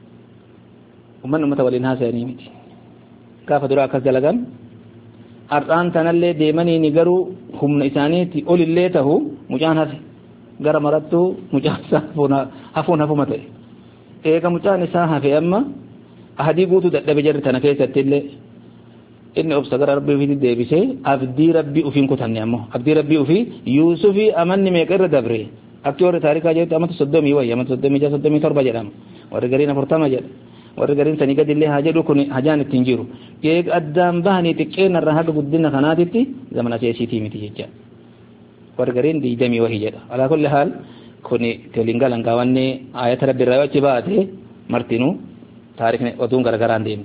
ومن أمت ولينها سينيمتي كاف دراء كالجلغان أرآن تنالي ديماني نقروا هم إسانيتي أولي اللي تهو مجان هفي غر مرتو مجان سافونا هفون هفو متى إيكا مجان ساها في أما أهدي قوتو دقل بجر تنكيسة اللي إني أبصر ربي في الدبيسة أبدي ربي أفين كتاني أمه أبدي ربي أفي يوسفي أمني ميكر دبري أكتور تاريخ أجد أمت صدمي ويا أمت صدمي جا صدمي تربى جرام ورجالين فرتما جد ورجالين سنيكا دلله هاجر وكوني هجان التنجيرو يك أدم بهني تكين الرهاد بدنا خنادتي زمن أشياء شيء تيمي تيجا ورجالين دي دمي وهي جد على كل حال كوني تلينغا لانغواني آيات ربي رواية جباته مرتينو تاريخنا ودون غرغران ديم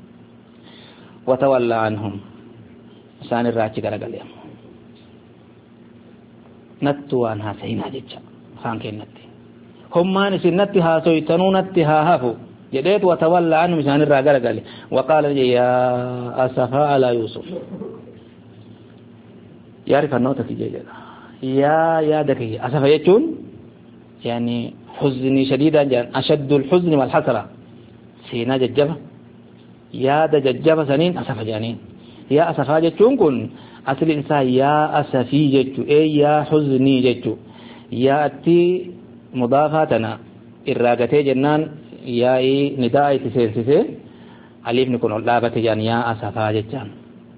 وتولى عنهم سان الراجي غرغليم نتو عنها سينا جچا فان كنتي هم ما نسنتي ها سويتنو نتي ها هفو جديت وتولى عنهم سان الراغلغلي وقال يا اسفا على يوسف يعرف النوتة جيجا يا يا دكي اسفا يچون يعني حزني شديدا جان اشد الحزن والحسره سينا ججبه yaada jajjaba saniin asafa jaaniin yaa asafaa jechuun kun asli isaa yaa asafii jechu ee yaa huznii jechu yaatti mudaafaa tana irraa gatee jennaan yaa'ii nidaa itti seensisee aliifni kun ol dhaabate jaan yaa asafaa jechaan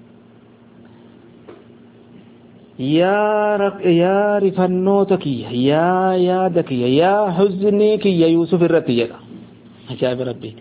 yaa yaa rifannoota kiyya yaa yaada kiyya yaa huznii kiyya yuusuf irratti jedha ajaa'iba rabbiiti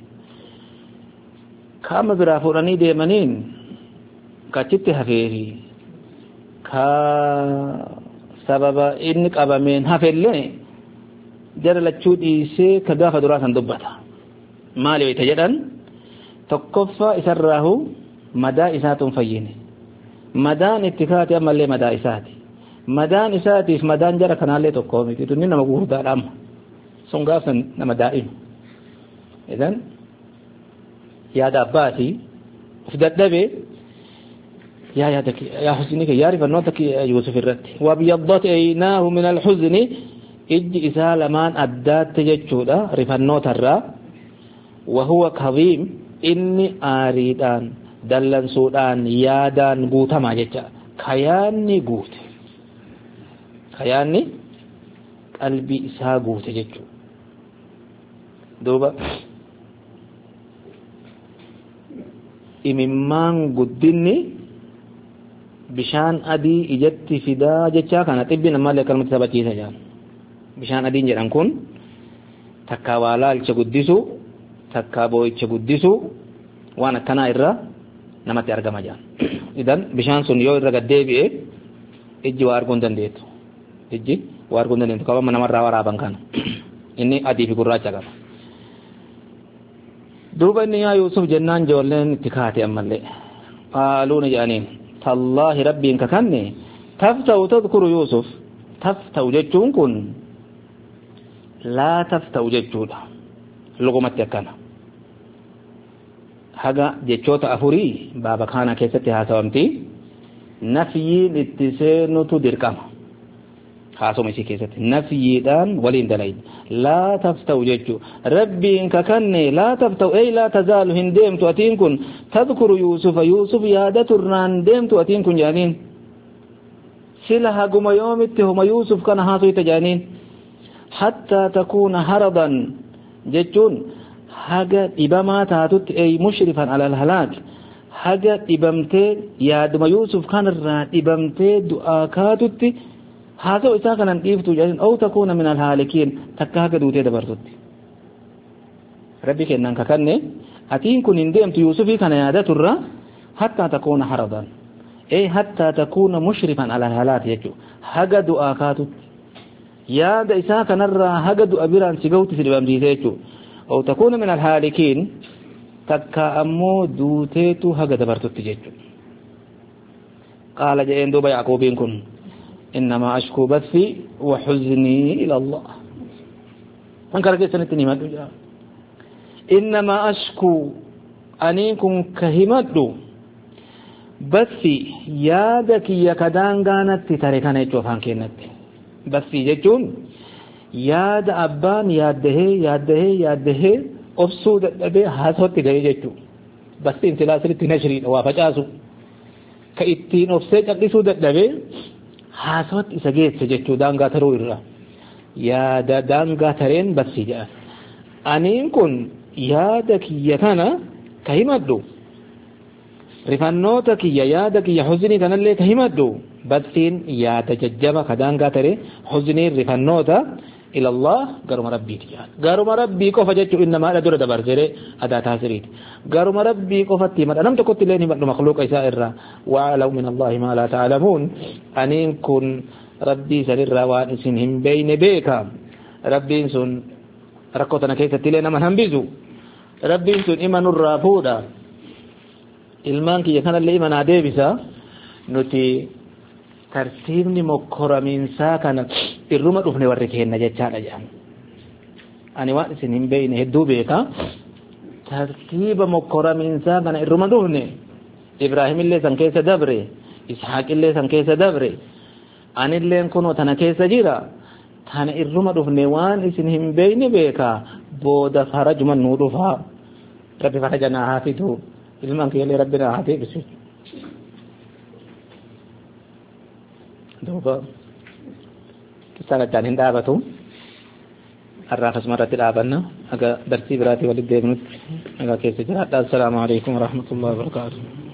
kama biraa fuudhanii deemaniin kachitti hafeeri ka sababa inni qabameen hafellee jara lachuu dhiisee ka gaafa duraa san dubbata maali wayta jedhan tokkoffaa isarraahu madaa isaatun fayyine madaan itti kaate ammallee madaa isaati madaan isaatiif madaan jara kanaallee tokkoo miti tunni nama gurguddaadha amma sun gaafsan nama daa'ima idan يا داباتي فددبه يا يا دك يا حزنك يا عارف النوتك يوسف الرت وابيضت عيناه من الحزن اج اسالمان ادات تجچودا رفنوت الرا وهو كظيم إني آريدان دلن سودان يادان قوتا ما جتا كياني قوت كياني قلبي إسا قوت جتو دوبا إممان قدني بشان أدي إجت فدا جتا كان طبي نما لكلمة سبتيسا جان بشان أدي جران كون تكا والال چگدسو تكا بوي چگدسو وانا كنا إرّا نمت أرقم جان إذن بشان سن يو إرّا قد ديبئ إجي وارقون دنديتو إجي وارقون دنديتو كما من نمر راورا بانكان إني أدي في قرآن چگم دوبا إني يا يوسف جنان جولين اتكاتي أمالي قالون جانين تالله ربي انك كني تفتو تذكر يوسف تفتو جتون كن لا تفتو جتون لغمت يكنا haga jechoota afurii baaba kana keessatti haasawamti nafyiin itti seenutu dirqama haasoma isii keessatti nafyiidhaan waliin dalayin laa tafta'u jechuu rabbiin kakanne laa tafta'u ay laa tazaalu hin deemtu atiin kun tadhkuru yuusufa yuusuf yaadaturraan deemtu atiin kun jaaniin sila haguma yoomitti huma yuusuf kana haasuyta jaaniin hattaa takuuna haradan jechuun haga dhibamaa taatutti ay mushrifan alal halaak haga dhibamtee yaaduma yuusuf kanarraa dhibamtee du'aa kaatutti haasa'u isaa kanan dhiiftu jedhin aw takuuna min alhaalikiin takka haga duutee dabartutti rabbi kennan kakanne atiin kun hin deemtu yuusufii kana yaadaturra hattaa takuuna haradan ay hattaa takuuna mushrifan alal halaak jechuu haga du'aa kaatutti yaada isaa kanarraa haga du'a biraan si ga'utti si dhibamsiise jechuu أو تكون من الهالكين تكا أمو دوتيتو هكذا برتوتي جيجو قال جئين دوبا يعقوبين كن إنما أشكو بثي وحزني إلى الله فانكر كيسا نتني مدو جاء إنما أشكو أنيكم كهمدو بثي يادك يكدان غانت تتركان يجو فانكينت بثي جيجون yaada abbaan yaaddahee yaaddahee yaaddahee obsuu dadhabee haasawatti ga'ee jechuu bastiin silaa sirritti nashriidha waa facaasu ka ittiin obsee callisuu dadhabee haasawatti isa geesse jechuu daangaa taruu irra yaada daangaa tareen bassii jedhan aniin kun yaada kiyya kana ka himadhu rifannoota kiyya yaada kiyya huznii kanallee ka himadhu bassiin yaada jajjaba ka daangaa taree huzniin rifannoota إلى الله قرم ربي تجاه قرم ربي كوفا جتشو إنما أدور دبر زيري أدا تاسريت قرم ربي كوفا تيمت أنم تكت ليني مخلوق إسائر وعلو من الله ما لا تعلمون أنين كن ربي سرر وانسنهم بين بيكا ربي سن ركوتنا كيسة تلينا من همبزو ربي سن إما نرافودا ilmaan kiyya kanallee imanaa deebisa nuti tartiibni mokkoramiinsaa kana irruma dhufne warri keenna jechaadha jedhan ani waan isin hin beeyne hedduu beeka tartiiba mokkoramiinsaa kana irruma dhufne ibraahimillee san keessa dabre ishaaqillee san keessa dabre anilleen kunoo tana keessa jira tana irruma dhufne waan isin hin beeyne beeka booda farajuman nuu dhufaa rabbi farajanaa haa fidu ilmaan kiyyallee rabbina haa deebisu duuba kisaan achaan hin dhaabatu har'aaf asmarratti dhaabanna aga darsii biraatii walitti deebinutti nagaa keessa jiraadha. Assalaamu alaikum warahmatullahi wabarakatuh.